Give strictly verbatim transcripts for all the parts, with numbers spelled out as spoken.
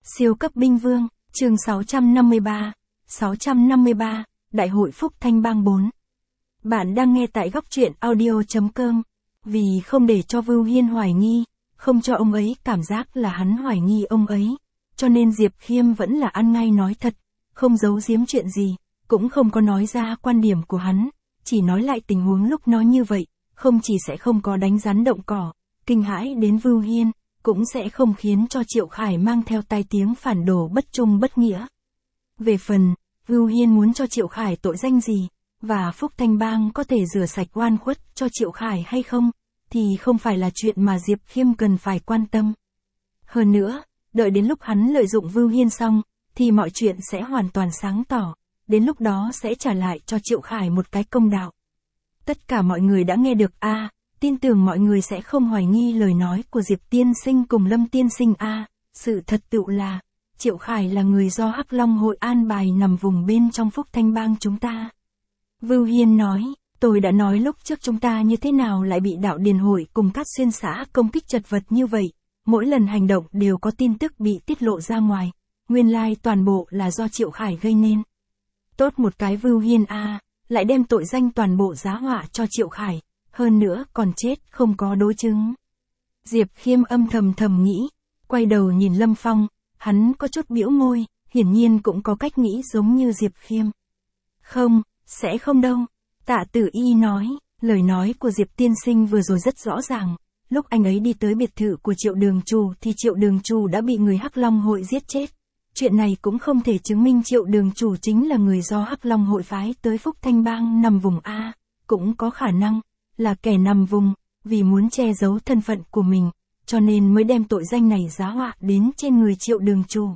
Siêu cấp binh vương, chương sáu trăm năm mươi ba. sáu trăm năm mươi ba, Đại hội Phúc Thanh Bang bốn. Bạn đang nghe tại góc truyện audio chấm com. Vì không để cho Vưu Hiên hoài nghi, không cho ông ấy cảm giác là hắn hoài nghi ông ấy, cho nên Diệp Khiêm vẫn là ăn ngay nói thật, không giấu giếm chuyện gì, cũng không có nói ra quan điểm của hắn, chỉ nói lại tình huống lúc nói như vậy, không chỉ sẽ không có đánh rắn động cỏ, kinh hãi đến Vưu Hiên, cũng sẽ không khiến cho Triệu Khải mang theo tai tiếng phản đồ bất trung bất nghĩa. Về phần, Vưu Hiên muốn cho Triệu Khải tội danh gì, và Phúc Thanh Bang có thể rửa sạch oan khuất cho Triệu Khải hay không, thì không phải là chuyện mà Diệp Khiêm cần phải quan tâm. Hơn nữa, đợi đến lúc hắn lợi dụng Vưu Hiên xong, thì mọi chuyện sẽ hoàn toàn sáng tỏ, đến lúc đó sẽ trả lại cho Triệu Khải một cái công đạo. Tất cả mọi người đã nghe được a, à, tin tưởng mọi người sẽ không hoài nghi lời nói của Diệp Tiên Sinh cùng Lâm Tiên Sinh a, à, sự thật tựu là, Triệu Khải là người do Hắc Long hội an bài nằm vùng bên trong Phúc Thanh Bang chúng ta. Vưu Hiên nói, tôi đã nói lúc trước chúng ta như thế nào lại bị đạo điền hội cùng các xuyên xã công kích chật vật như vậy, mỗi lần hành động đều có tin tức bị tiết lộ ra ngoài, nguyên lai toàn bộ là do Triệu Khải gây nên. Tốt một cái Vưu Hiên a, à, lại đem tội danh toàn bộ giá họa cho Triệu Khải, hơn nữa còn chết không có đối chứng. Diệp Khiêm âm thầm thầm nghĩ, quay đầu nhìn Lâm Phong, hắn có chút bĩu môi, hiển nhiên cũng có cách nghĩ giống như Diệp Khiêm. Không, sẽ không đâu. Tạ Tử Y nói, lời nói của Diệp Tiên Sinh vừa rồi rất rõ ràng, lúc anh ấy đi tới biệt thự của Triệu Đường Trù thì Triệu Đường Trù đã bị người Hắc Long hội giết chết. Chuyện này cũng không thể chứng minh Triệu Đường Trù chính là người do Hắc Long hội phái tới Phúc Thanh Bang nằm vùng A, cũng có khả năng là kẻ nằm vùng, vì muốn che giấu thân phận của mình, cho nên mới đem tội danh này giá họa đến trên người Triệu Đường Trù.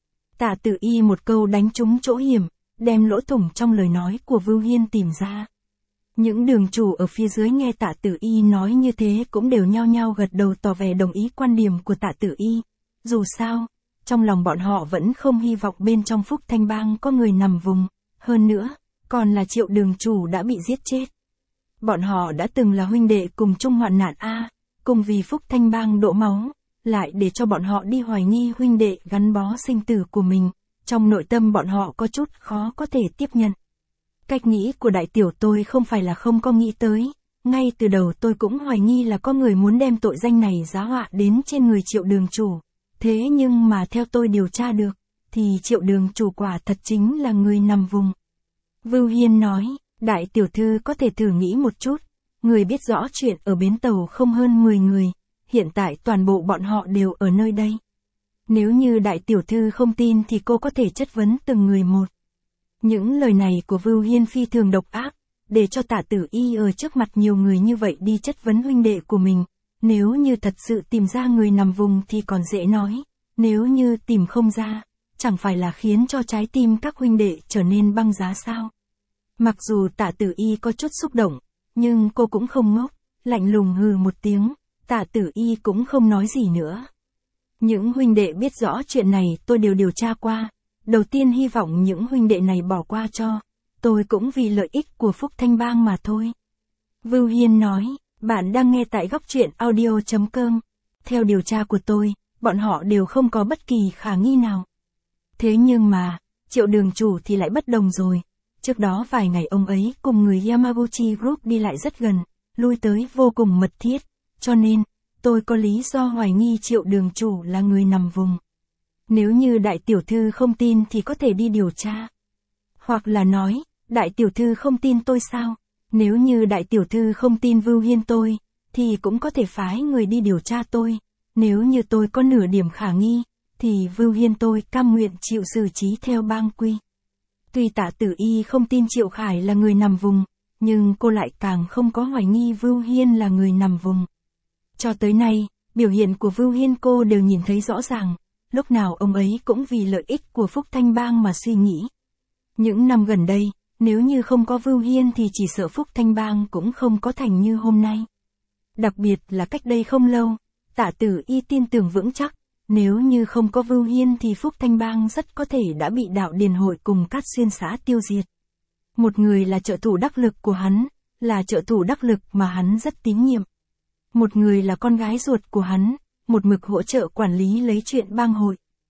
Tạ Tử Y một câu đánh trúng chỗ hiểm, đem lỗ thủng trong lời nói của Vưu Hiên tìm ra. Những đường chủ ở phía dưới nghe Tạ Tử Y nói như thế cũng đều nhao nhao gật đầu tỏ vẻ đồng ý quan điểm của Tạ Tử Y. Dù sao, trong lòng bọn họ vẫn không hy vọng bên trong Phúc Thanh Bang có người nằm vùng, hơn nữa, còn là Triệu Đường Trù đã bị giết chết. Bọn họ đã từng là huynh đệ cùng chung hoạn nạn a, cùng vì Phúc Thanh Bang đổ máu, lại để cho bọn họ đi hoài nghi huynh đệ gắn bó sinh tử của mình, trong nội tâm bọn họ có chút khó có thể tiếp nhận. Cách nghĩ của đại tiểu tôi không phải là không có nghĩ tới, ngay từ đầu tôi cũng hoài nghi là có người muốn đem tội danh này giá họa đến trên người Triệu Đường Trù, thế nhưng mà theo tôi điều tra được, thì Triệu Đường Trù quả thật chính là người nằm vùng. Vưu Hiên nói, đại tiểu thư có thể thử nghĩ một chút, người biết rõ chuyện ở bến tàu không hơn mười người, hiện tại toàn bộ bọn họ đều ở nơi đây. Nếu như đại tiểu thư không tin thì cô có thể chất vấn từng người một. Những lời này của Vưu Hiên phi thường độc ác, để cho Tạ Tử Y ở trước mặt nhiều người như vậy đi chất vấn huynh đệ của mình. Nếu như thật sự tìm ra người nằm vùng thì còn dễ nói, nếu như tìm không ra, chẳng phải là khiến cho trái tim các huynh đệ trở nên băng giá sao? Mặc dù Tạ Tử Y có chút xúc động, nhưng cô cũng không ngốc, lạnh lùng hừ một tiếng, Tạ Tử Y cũng không nói gì nữa. Những huynh đệ biết rõ chuyện này tôi đều điều tra qua, đầu tiên hy vọng những huynh đệ này bỏ qua cho, tôi cũng vì lợi ích của Phúc Thanh Bang mà thôi. Vưu Hiên nói, bạn đang nghe tại góc truyện audio chấm com. Theo điều tra của tôi, bọn họ đều không có bất kỳ khả nghi nào. Thế nhưng mà, Triệu Đường Trù thì lại bất đồng rồi. Trước đó vài ngày ông ấy cùng người Yamaguchi Group đi lại rất gần, lui tới vô cùng mật thiết, cho nên, tôi có lý do hoài nghi Triệu Đường Trù là người nằm vùng. Nếu như đại tiểu thư không tin thì có thể đi điều tra. Hoặc là nói, đại tiểu thư không tin tôi sao? Nếu như đại tiểu thư không tin Vưu Hiên tôi, thì cũng có thể phái người đi điều tra tôi. Nếu như tôi có nửa điểm khả nghi, thì Vưu Hiên tôi cam nguyện chịu xử trí theo bang quy. Tuy Tạ Tử Y không tin Triệu Khải là người nằm vùng, nhưng cô lại càng không có hoài nghi Vưu Hiên là người nằm vùng. Cho tới nay, biểu hiện của Vưu Hiên cô đều nhìn thấy rõ ràng, lúc nào ông ấy cũng vì lợi ích của Phúc Thanh Bang mà suy nghĩ. Những năm gần đây, nếu như không có Vưu Hiên thì chỉ sợ Phúc Thanh Bang cũng không có thành như hôm nay. Đặc biệt là cách đây không lâu, Tạ Tử Y tin tưởng vững chắc, nếu như không có Vưu Hiên thì Phúc Thanh Bang rất có thể đã bị đạo điền hội cùng các xuyên xã tiêu diệt. Một người là trợ thủ đắc lực của hắn, là trợ thủ đắc lực mà hắn rất tín nhiệm. Một người là con gái ruột của hắn, một mực hỗ trợ quản lý lấy chuyện bang hội.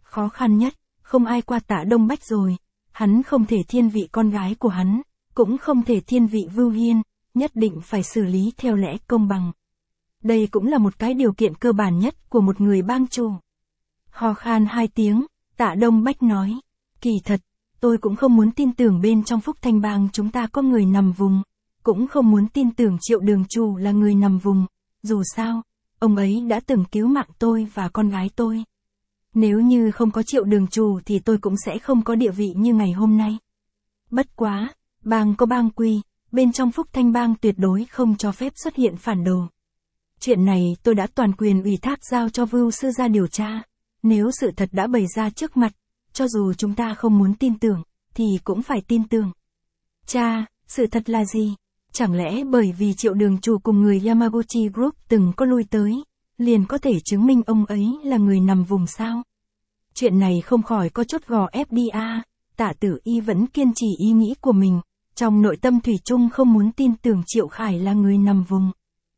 Khó khăn nhất, không ai qua Tạ Đông Bách rồi, hắn không thể thiên vị con gái của hắn, cũng không thể thiên vị Vưu Hiên, nhất định phải xử lý theo lẽ công bằng. Đây cũng là một cái điều kiện cơ bản nhất của một người bang chủ. Ho khan hai tiếng, Tạ Đông Bách nói, kỳ thật, tôi cũng không muốn tin tưởng bên trong Phúc Thanh Bang chúng ta có người nằm vùng, cũng không muốn tin tưởng Triệu Đường Chủ là người nằm vùng, dù sao, ông ấy đã từng cứu mạng tôi và con gái tôi. Nếu như không có Triệu Đường Chủ thì tôi cũng sẽ không có địa vị như ngày hôm nay. Bất quá, bang có bang quy, bên trong Phúc Thanh Bang tuyệt đối không cho phép xuất hiện phản đồ. Chuyện này tôi đã toàn quyền ủy thác giao cho Vưu sư gia điều tra, nếu sự thật đã bày ra trước mặt, cho dù chúng ta không muốn tin tưởng, thì cũng phải tin tưởng. Cha, sự thật là gì? Chẳng lẽ bởi vì Triệu Đường Chủ cùng người Yamaguchi Group từng có lui tới, liền có thể chứng minh ông ấy là người nằm vùng sao? Chuyện này không khỏi có chút gò ép đi a. Tạ Tử Y vẫn kiên trì ý nghĩ của mình, trong nội tâm thủy chung không muốn tin tưởng Triệu Khải là người nằm vùng.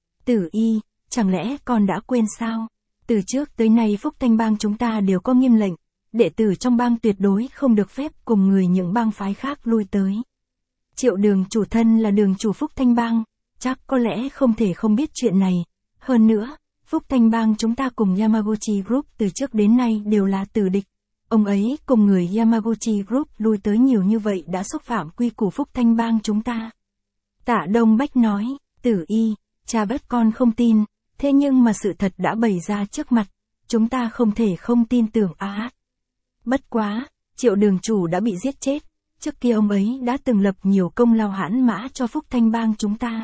Tử Y, chẳng lẽ con đã quên sao? Từ trước tới nay Phúc Thanh Bang chúng ta đều có nghiêm lệnh, đệ tử trong bang tuyệt đối không được phép cùng người những bang phái khác lui tới. Triệu Đường Chủ thân là đường chủ Phúc Thanh Bang, chắc có lẽ không thể không biết chuyện này. Hơn nữa, Phúc Thanh Bang chúng ta cùng Yamaguchi Group từ trước đến nay đều là tử địch. Ông ấy cùng người Yamaguchi Group lui tới nhiều như vậy đã xúc phạm quy củ Phúc Thanh Bang chúng ta. Tạ Đông Bách nói, Tử Y, cha bất con không tin, thế nhưng mà sự thật đã bày ra trước mặt, chúng ta không thể không tin tưởng á. Bất quá, Triệu Đường Chủ đã bị giết chết, trước kia ông ấy đã từng lập nhiều công lao hãn mã cho Phúc Thanh Bang chúng ta.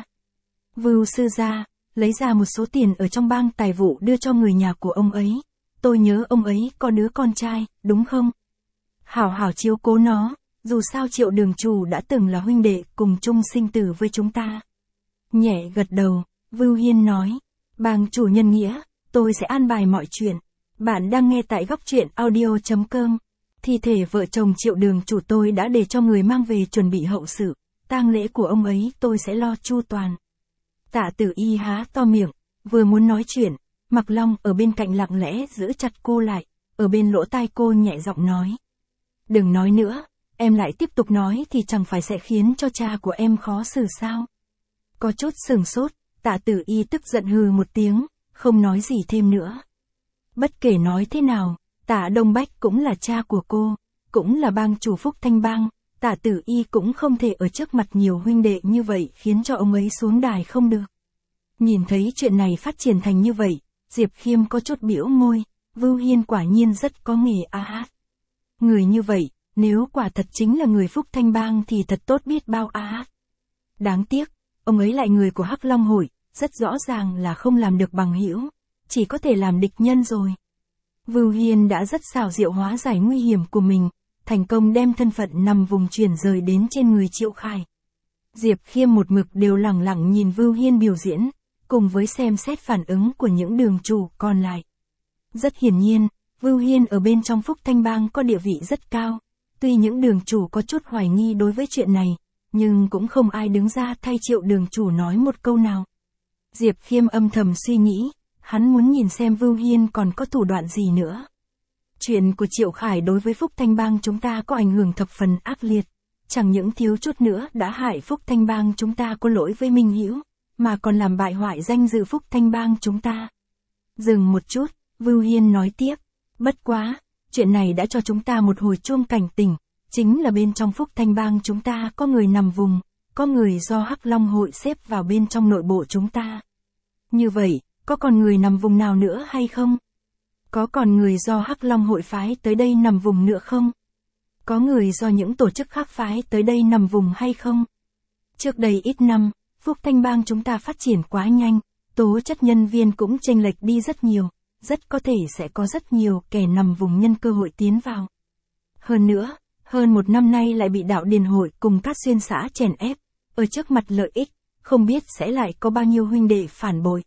Vưu sư gia, lấy ra một số tiền ở trong bang tài vụ đưa cho người nhà của ông ấy. Tôi nhớ ông ấy có đứa con trai, đúng không? Hảo hảo chiếu cố nó, dù sao Triệu Đường Chủ đã từng là huynh đệ cùng chung sinh tử với chúng ta. Nhẹ gật đầu, Vưu Hiên nói, bang chủ nhân nghĩa, tôi sẽ an bài mọi chuyện. Bạn đang nghe tại góc truyện audio chấm com. Thi thể vợ chồng Triệu Đường Chủ tôi đã để cho người mang về chuẩn bị hậu sự, tang lễ của ông ấy tôi sẽ lo chu toàn. Tạ Tử Y há to miệng, vừa muốn nói chuyện, Mặc Long ở bên cạnh lặng lẽ giữ chặt cô lại, ở bên lỗ tai cô nhẹ giọng nói. Đừng nói nữa, em lại tiếp tục nói thì chẳng phải sẽ khiến cho cha của em khó xử sao? Có chút sừng sốt, Tạ Tử Y tức giận hừ một tiếng, không nói gì thêm nữa. Bất kể nói thế nào, Tạ Đông Bách cũng là cha của cô, cũng là bang chủ Phúc Thanh Bang, Tạ Tử Y cũng không thể ở trước mặt nhiều huynh đệ như vậy khiến cho ông ấy xuống đài không được. Nhìn thấy chuyện này phát triển thành như vậy, Diệp Khiêm có chút bĩu môi, Vưu Hiên quả nhiên rất có nghề a hát. Người như vậy, nếu quả thật chính là người Phúc Thanh Bang thì thật tốt biết bao a hát. Đáng tiếc, ông ấy lại người của Hắc Long Hội, rất rõ ràng là không làm được bằng hữu, chỉ có thể làm địch nhân rồi. Vưu Hiên đã rất xảo diệu hóa giải nguy hiểm của mình, thành công đem thân phận nằm vùng chuyển rời đến trên người Triệu Khải. Diệp Khiêm một mực đều lẳng lặng nhìn Vưu Hiên biểu diễn, cùng với xem xét phản ứng của những đường chủ còn lại. Rất hiển nhiên, Vưu Hiên ở bên trong Phúc Thanh Bang có địa vị rất cao, tuy những đường chủ có chút hoài nghi đối với chuyện này, nhưng cũng không ai đứng ra thay Triệu Đường Chủ nói một câu nào. Diệp Khiêm âm thầm suy nghĩ, hắn muốn nhìn xem Vưu Hiên còn có thủ đoạn gì nữa. Chuyện của Triệu Khải đối với Phúc Thanh Bang chúng ta có ảnh hưởng thập phần ác liệt, chẳng những thiếu chút nữa đã hại Phúc Thanh Bang chúng ta có lỗi với Minh Hữu, mà còn làm bại hoại danh dự Phúc Thanh Bang chúng ta. Dừng một chút, Vưu Hiên nói tiếp, bất quá, chuyện này đã cho chúng ta một hồi chuông cảnh tỉnh, chính là bên trong Phúc Thanh Bang chúng ta có người nằm vùng, có người do Hắc Long Hội xếp vào bên trong nội bộ chúng ta. Như vậy, có còn người nằm vùng nào nữa hay không? Có còn người do Hắc Long Hội phái tới đây nằm vùng nữa không? Có người do những tổ chức khác phái tới đây nằm vùng hay không? Trước đây ít năm, Phúc Thanh Bang chúng ta phát triển quá nhanh, tố chất nhân viên cũng chênh lệch đi rất nhiều, rất có thể sẽ có rất nhiều kẻ nằm vùng nhân cơ hội tiến vào. Hơn nữa, hơn một năm nay lại bị đạo Điền Hội cùng các xuyên xã chèn ép, ở trước mặt lợi ích, không biết sẽ lại có bao nhiêu huynh đệ phản bội.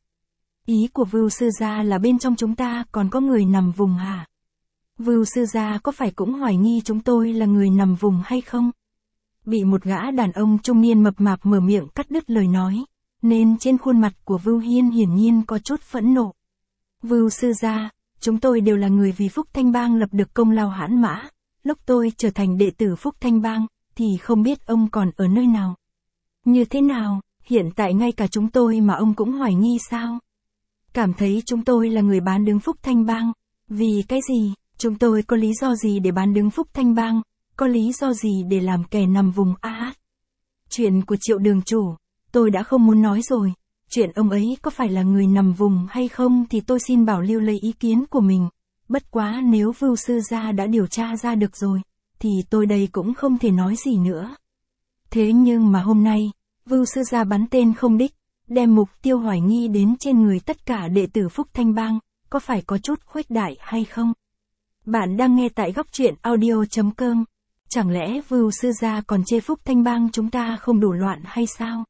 Ý của Vưu sư gia là bên trong chúng ta còn có người nằm vùng hả? Vưu sư gia có phải cũng hoài nghi chúng tôi là người nằm vùng hay không? Bị một gã đàn ông trung niên mập mạp mở miệng cắt đứt lời nói, nên trên khuôn mặt của Vưu Hiên hiển nhiên có chút phẫn nộ. Vưu sư gia, chúng tôi đều là người vì Phúc Thanh Bang lập được công lao hãn mã. Lúc tôi trở thành đệ tử Phúc Thanh Bang, thì không biết ông còn ở nơi nào. Như thế nào, hiện tại ngay cả chúng tôi mà ông cũng hoài nghi sao? Cảm thấy chúng tôi là người bán đứng Phúc Thanh Bang. Vì cái gì? Chúng tôi có lý do gì để bán đứng Phúc Thanh Bang? Có lý do gì để làm kẻ nằm vùng a hát? Chuyện của Triệu đường chủ, tôi đã không muốn nói rồi. Chuyện ông ấy có phải là người nằm vùng hay không thì tôi xin bảo lưu lấy ý kiến của mình. Bất quá nếu Vưu sư gia đã điều tra ra được rồi, thì tôi đây cũng không thể nói gì nữa. Thế nhưng mà hôm nay, Vưu sư gia bắn tên không đích, đem mục tiêu hoài nghi đến trên người tất cả đệ tử Phúc Thanh Bang, có phải có chút khuếch đại hay không? Bạn đang nghe tại góc truyện audio chấm com. Chẳng lẽ Vưu sư gia còn chê Phúc Thanh Bang chúng ta không đủ loạn hay sao?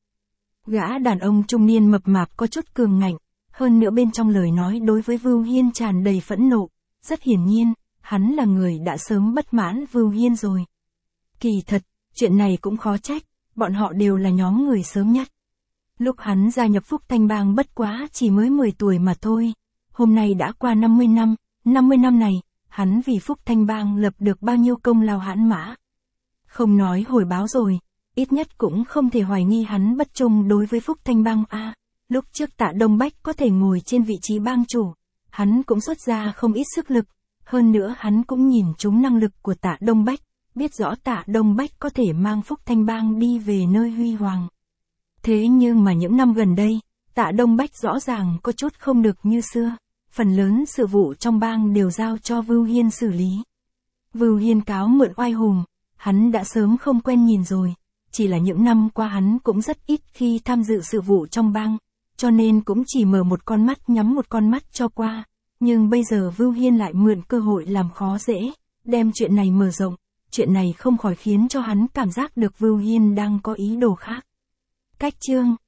Gã đàn ông trung niên mập mạp có chút cường ngạnh, hơn nữa bên trong lời nói đối với Vưu Hiên tràn đầy phẫn nộ. Rất hiển nhiên, hắn là người đã sớm bất mãn Vưu Hiên rồi. Kỳ thật, chuyện này cũng khó trách, bọn họ đều là nhóm người sớm nhất. Lúc hắn gia nhập Phúc Thanh Bang bất quá chỉ mới mười tuổi mà thôi. Hôm nay đã qua năm mươi năm, năm mươi năm này, hắn vì Phúc Thanh Bang lập được bao nhiêu công lao hãn mã. Không nói hồi báo rồi, ít nhất cũng không thể hoài nghi hắn bất trung đối với Phúc Thanh Bang a. À, lúc trước Tạ Đông Bách có thể ngồi trên vị trí bang chủ, hắn cũng xuất ra không ít sức lực, hơn nữa hắn cũng nhìn trúng năng lực của Tạ Đông Bách, biết rõ Tạ Đông Bách có thể mang Phúc Thanh Bang đi về nơi huy hoàng. Thế nhưng mà những năm gần đây, Tạ Đông Bách rõ ràng có chút không được như xưa, phần lớn sự vụ trong bang đều giao cho Vưu Hiên xử lý. Vưu Hiên cáo mượn oai hùng, hắn đã sớm không quen nhìn rồi, chỉ là những năm qua hắn cũng rất ít khi tham dự sự vụ trong bang, cho nên cũng chỉ mở một con mắt nhắm một con mắt cho qua. Nhưng bây giờ Vưu Hiên lại mượn cơ hội làm khó dễ, đem chuyện này mở rộng, chuyện này không khỏi khiến cho hắn cảm giác được Vưu Hiên đang có ý đồ khác. Cách chương